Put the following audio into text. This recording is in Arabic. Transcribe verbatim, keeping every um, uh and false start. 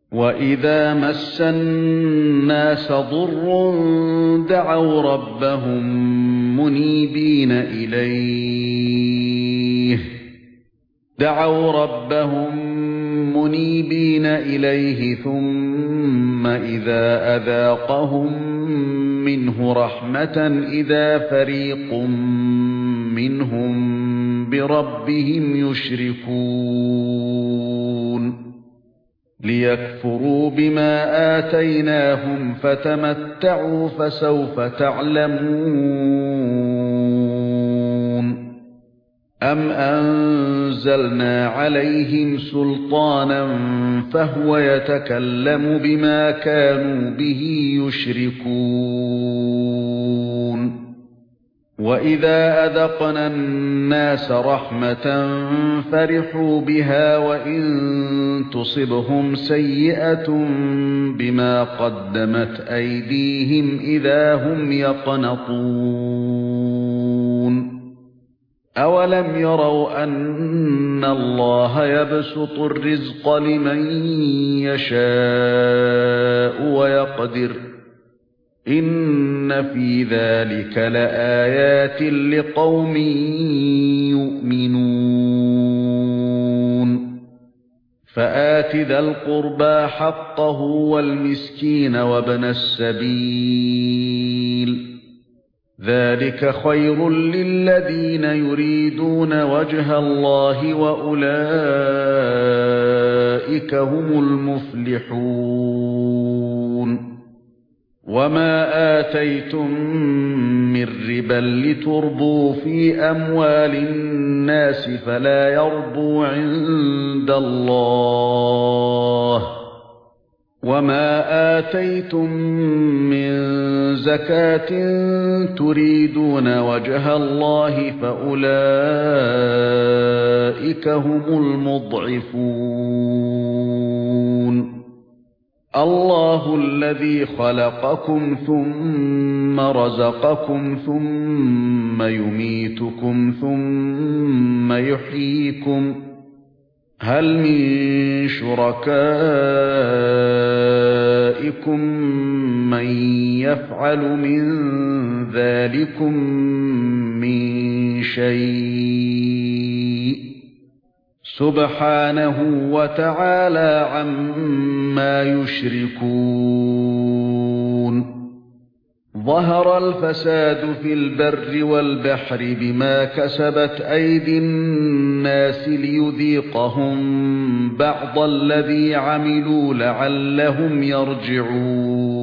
وَإِذَا مَسَّ النَّاسَ ضُرٌّ دَعَوْا رَبَّهُم مُنِيبِينَ إِلَيْهِ دَعَوْا رَبَّهُم مُنِيبِينَ إِلَيْهِ ثُمَّ إِذَا أَذَاقَهُم مِّنْهُ رَحْمَةً إِذَا فَرِيقٌ مِّنْهُم بِرَبِّهِمْ يُشْرِكُونَ لِيَكْفُرُوا بِمَا آتَيْنَاهُمْ فَتَمَتَّعُوا فَسَوْفَ تَعْلَمُونَ أَمْ أَنزَلْنَا عَلَيْهِمْ سُلْطَانًا فَهُوَ يَتَكَلَّمُ بِمَا كَانُوا بِهِ يُشْرِكُونَ وَإِذَا أَذَقْنَا النَّاسَ رَحْمَةً فَرِحُوا بِهَا وَإِن تُصِبْهُمْ سَيِّئَةٌ بِمَا قَدَّمَتْ أَيْدِيهِمْ إِذَا هُمْ يَقْنَطُونَ أَوَلَمْ يَرَوْا أَنَّ اللَّهَ يَبْسُطُ الرِّزْقَ لِمَن يَشَاءُ وَيَقْدِرُ إِنَّ فِي ذَلِكَ لَآيَاتٍ لِقَوْمٍ يُؤْمِنُونَ فَآتِ ذَا الْقُرْبَى حَقَّهُ وَالْمِسْكِينَ وَابْنَ السَّبِيلِ ذَلِكَ خَيْرٌ لِّلَّذِينَ يُرِيدُونَ وَجْهَ اللَّهِ وَأُولَئِكَ هُمُ الْمُفْلِحُونَ وَمَا آتَيْتُم مِّن رِّبًا لِّتُرْبُوا فِي أَمْوَالِ النَّاسِ فَلَا يَرْبُو عِندَ اللَّهِ وَمَا آتَيْتُم مِّن زَكَاةٍ تُرِيدُونَ وَجْهَ اللَّهِ فَأُولَئِكَ هُمُ الْمُضْعِفُونَ اللَّهُ الَّذِي خَلَقَكُمْ ثُمَّ رَزَقَكُمْ ثُمَّ يُمِيتُكُمْ ثُمَّ يُحْيِيكُمْ هَلْ مِن شُرَكَائِكُم مَّن يَفْعَلُ مِن ذَلِكُم مِّن شَيْءٍ سُبْحَانَهُ وَتَعَالَى عَمَّا يُشْرِكُونَ ظَهَرَ الْفَسَادُ فِي الْبَرِّ وَالْبَحْرِ بِمَا كَسَبَتْ أَيْدِي النَّاسِ لِيُذِيقَهُم بَعْضَ الَّذِي عَمِلُوا لَعَلَّهُمْ يَرْجِعُونَ